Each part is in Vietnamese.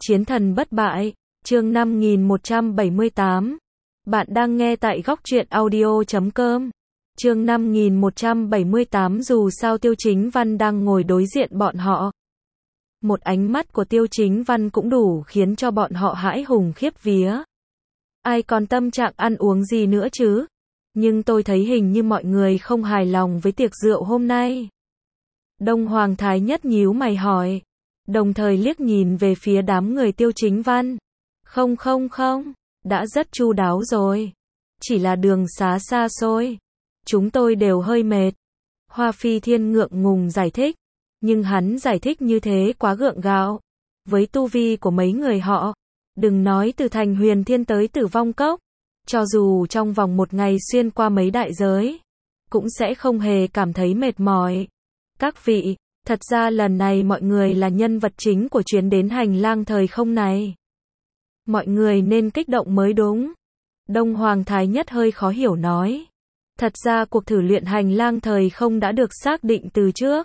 Chiến thần bất bại, chương 5178. Bạn đang nghe tại góc truyện audio.com. Chương 5178. Dù sao Tiêu Chính Văn đang ngồi đối diện bọn họ. Một ánh mắt của Tiêu Chính Văn cũng đủ khiến cho bọn họ hãi hùng khiếp vía. Ai còn tâm trạng ăn uống gì nữa chứ? Nhưng tôi thấy hình như mọi người không hài lòng với tiệc rượu hôm nay. Đông Hoàng Thái Nhất nhíu mày hỏi, đồng thời liếc nhìn về phía đám người Tiêu Chính Văn. Không, đã rất chu đáo rồi. Chỉ là đường xá xa xôi. Chúng tôi đều hơi mệt. Hoa Phi Thiên ngượng ngùng giải thích. Nhưng hắn giải thích như thế quá gượng gạo. Với tu vi của mấy người họ, đừng nói từ thành Huyền Thiên tới Tử Vong Cốc, cho dù trong vòng một ngày xuyên qua mấy đại giới, cũng sẽ không hề cảm thấy mệt mỏi. Các vị, thật ra lần này mọi người là nhân vật chính của chuyến đến hành lang thời không này. Mọi người nên kích động mới đúng. Đông Hoàng Thái Nhất hơi khó hiểu nói. Thật ra cuộc thử luyện hành lang thời không đã được xác định từ trước.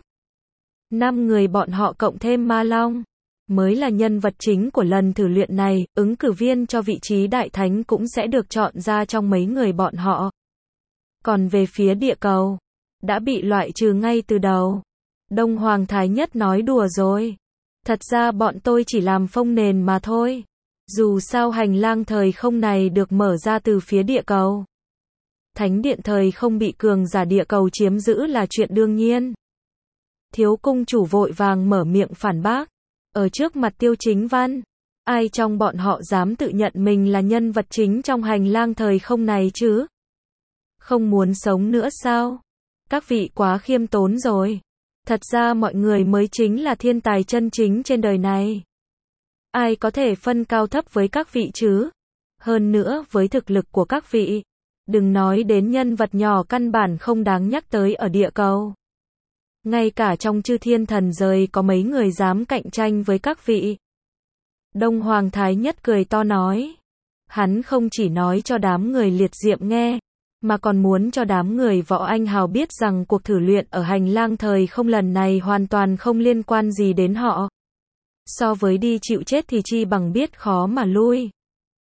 5 người bọn họ cộng thêm Ma Long mới là nhân vật chính của lần thử luyện này, ứng cử viên cho vị trí đại thánh cũng sẽ được chọn ra trong mấy người bọn họ. Còn về phía địa cầu, đã bị loại trừ ngay từ đầu. Đông Hoàng Thái Nhất nói đùa rồi. Thật ra bọn tôi chỉ làm phông nền mà thôi. Dù sao hành lang thời không này được mở ra từ phía địa cầu. Thánh điện thời không bị cường giả địa cầu chiếm giữ là chuyện đương nhiên. Thiếu cung chủ vội vàng mở miệng phản bác. Ở trước mặt Tiêu Chính Văn, ai trong bọn họ dám tự nhận mình là nhân vật chính trong hành lang thời không này chứ? Không muốn sống nữa sao? Các vị quá khiêm tốn rồi. Thật ra mọi người mới chính là thiên tài chân chính trên đời này. Ai có thể phân cao thấp với các vị chứ? Hơn nữa với thực lực của các vị, đừng nói đến nhân vật nhỏ căn bản không đáng nhắc tới ở địa cầu. Ngay cả trong chư thiên thần giới có mấy người dám cạnh tranh với các vị. Đông Hoàng Thái Nhất cười to nói. Hắn không chỉ nói cho đám người liệt diệm nghe, mà còn muốn cho đám người võ anh hào biết rằng cuộc thử luyện ở hành lang thời không lần này hoàn toàn không liên quan gì đến họ. So với đi chịu chết thì chi bằng biết khó mà lui.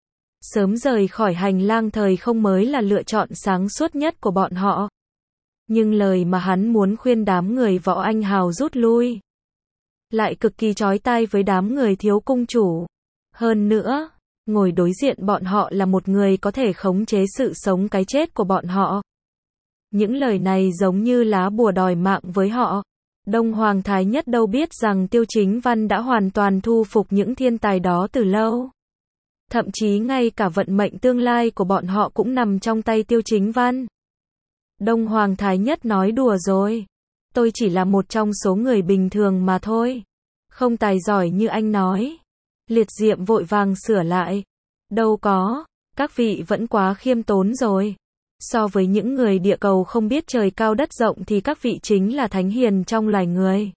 Sớm rời khỏi hành lang thời không mới là lựa chọn sáng suốt nhất của bọn họ. Nhưng lời mà hắn muốn khuyên đám người võ anh hào rút lui lại cực kỳ chói tai với đám người thiếu cung chủ. Hơn nữa, ngồi đối diện bọn họ là một người có thể khống chế sự sống cái chết của bọn họ. Những lời này giống như lá bùa đòi mạng với họ. Đông Hoàng Thái Nhất đâu biết rằng Tiêu Chính Văn đã hoàn toàn thu phục những thiên tài đó từ lâu. Thậm chí ngay cả vận mệnh tương lai của bọn họ cũng nằm trong tay Tiêu Chính Văn. Đông Hoàng Thái Nhất nói đùa rồi. Tôi chỉ là một trong số người bình thường mà thôi. Không tài giỏi như anh nói. Liệt diệm vội vàng sửa lại. Đâu có, các vị vẫn quá khiêm tốn rồi. So với những người địa cầu không biết trời cao đất rộng thì các vị chính là thánh hiền trong loài người.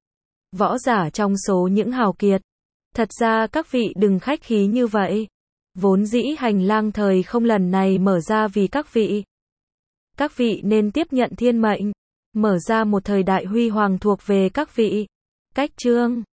Võ giả trong số những hào kiệt. Thật ra các vị đừng khách khí như vậy. Vốn dĩ hành lang thời không lần này mở ra vì các vị. Các vị nên tiếp nhận thiên mệnh. Mở ra một thời đại huy hoàng thuộc về các vị. Cách chương